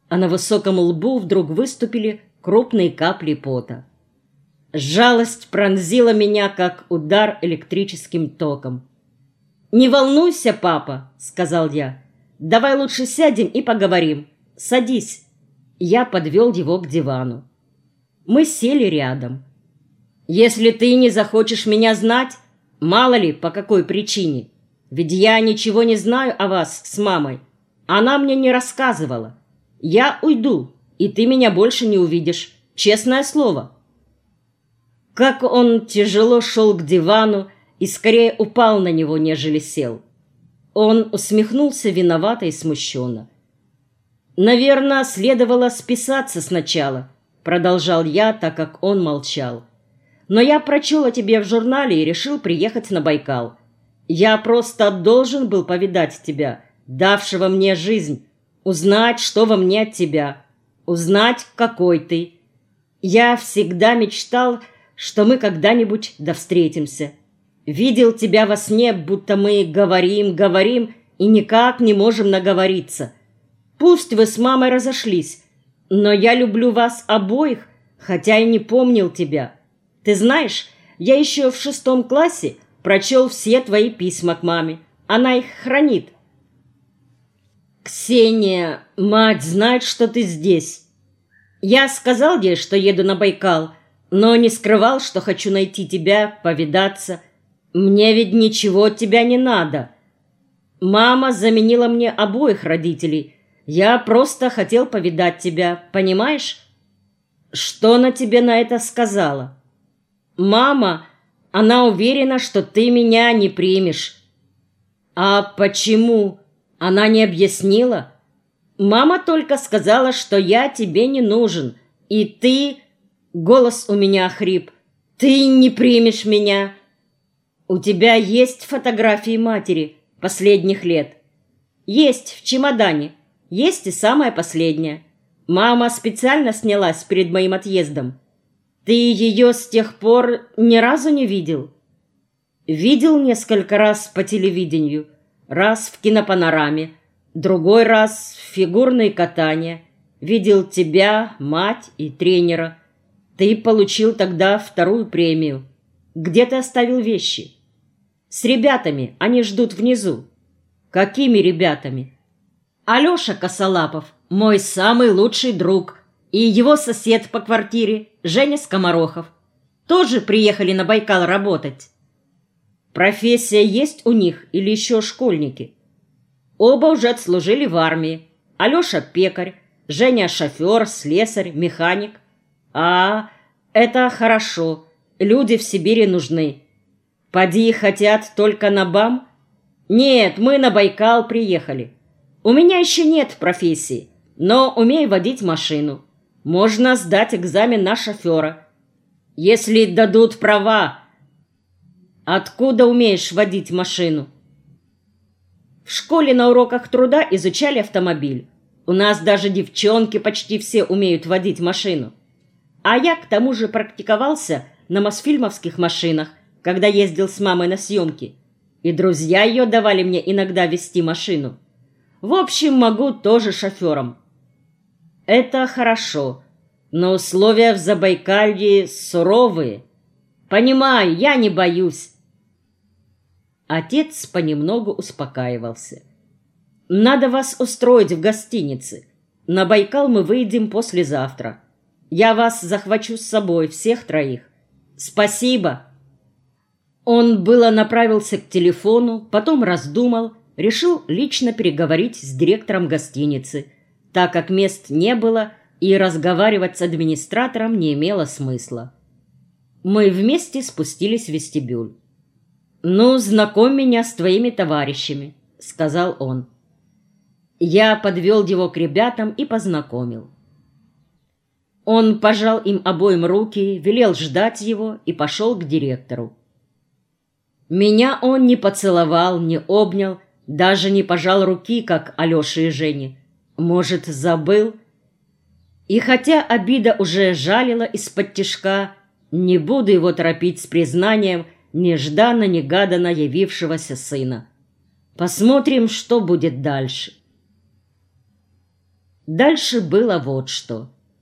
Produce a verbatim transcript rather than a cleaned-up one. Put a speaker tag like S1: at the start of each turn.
S1: а на высоком лбу вдруг выступили крупные капли пота. Жалость пронзила меня, как удар электрическим током. «Не волнуйся, папа», — сказал я. «Давай лучше сядем и поговорим. Садись». Я подвел его к дивану. Мы сели рядом. «Если ты не захочешь меня знать, мало ли по какой причине, ведь я ничего не знаю о вас с мамой. Она мне не рассказывала. Я уйду, и ты меня больше не увидишь. Честное слово». Как он тяжело шел к дивану и скорее упал на него, нежели сел. Он усмехнулся виновато и смущенно. «Наверное, следовало списаться сначала», — продолжал я, так как он молчал. «Но я прочел о тебе в журнале и решил приехать на Байкал. Я просто должен был повидать тебя, давшего мне жизнь, узнать, что во мне от тебя, узнать, какой ты. Я всегда мечтал, что мы когда-нибудь да встретимся. Видел тебя во сне, будто мы говорим, говорим и никак не можем наговориться. Пусть вы с мамой разошлись, но я люблю вас обоих, хотя и не помнил тебя. Ты знаешь, я еще в шестом классе прочел все твои письма к маме. Она их хранит». «Ксения, мать знает, что ты здесь. Я сказал ей, что еду на Байкал, но не скрывал, что хочу найти тебя, повидаться. Мне ведь ничего от тебя не надо. Мама заменила мне обоих родителей. Я просто хотел повидать тебя, понимаешь? Что она тебе на это сказала? Мама, она уверена, что ты меня не примешь». «А почему? Она не объяснила?» «Мама только сказала, что я тебе не нужен, и ты...» Голос у меня хрип. «Ты не примешь меня». «У тебя есть фотографии матери последних лет?» «Есть, в чемодане. Есть и самая последняя. Мама специально снялась перед моим отъездом. Ты ее с тех пор ни разу не видел?» «Видел несколько раз по телевидению. Раз в кинопанораме, другой раз в фигурное катание. Видел тебя, мать и тренера. Ты получил тогда вторую премию. Где ты оставил вещи?» «С ребятами, они ждут внизу». «Какими ребятами?» «Алеша Косолапов, мой самый лучший друг, и его сосед по квартире, Женя Скоморохов, тоже приехали на Байкал работать». «Профессия есть у них или еще школьники?» «Оба уже отслужили в армии. Алеша пекарь, Женя шофер, слесарь, механик». «А, это хорошо. Люди в Сибири нужны. Поди хотят только на БАМ?» «Нет, мы на Байкал приехали. У меня еще нет профессии, но умею водить машину. Можно сдать экзамен на шофера. Если дадут права». «Откуда умеешь водить машину?» «В школе на уроках труда изучали автомобиль. У нас даже девчонки почти все умеют водить машину. А я к тому же практиковался на мосфильмовских машинах, когда ездил с мамой на съемки. И друзья ее давали мне иногда вести машину. В общем, могу тоже шофером». «Это хорошо, но условия в Забайкалье суровые. Понимаю, я не боюсь». Отец понемногу успокаивался. «Надо вас устроить в гостинице. На Байкал мы выйдем послезавтра. Я вас захвачу с собой, всех троих. Спасибо». Он было направился к телефону, потом раздумал, решил лично переговорить с директором гостиницы, так как мест не было и разговаривать с администратором не имело смысла. Мы вместе спустились в вестибюль. «Ну, знакомь меня с твоими товарищами», — сказал он. Я подвел его к ребятам и познакомил. Он пожал им обоим руки, велел ждать его и пошел к директору. Меня он не поцеловал, не обнял, даже не пожал руки, как Алёше и Жене. Может, забыл? И хотя обида уже жалила из-под тишка, не буду его торопить с признанием нежданно-негаданно явившегося сына. Посмотрим, что будет дальше. Дальше было вот что.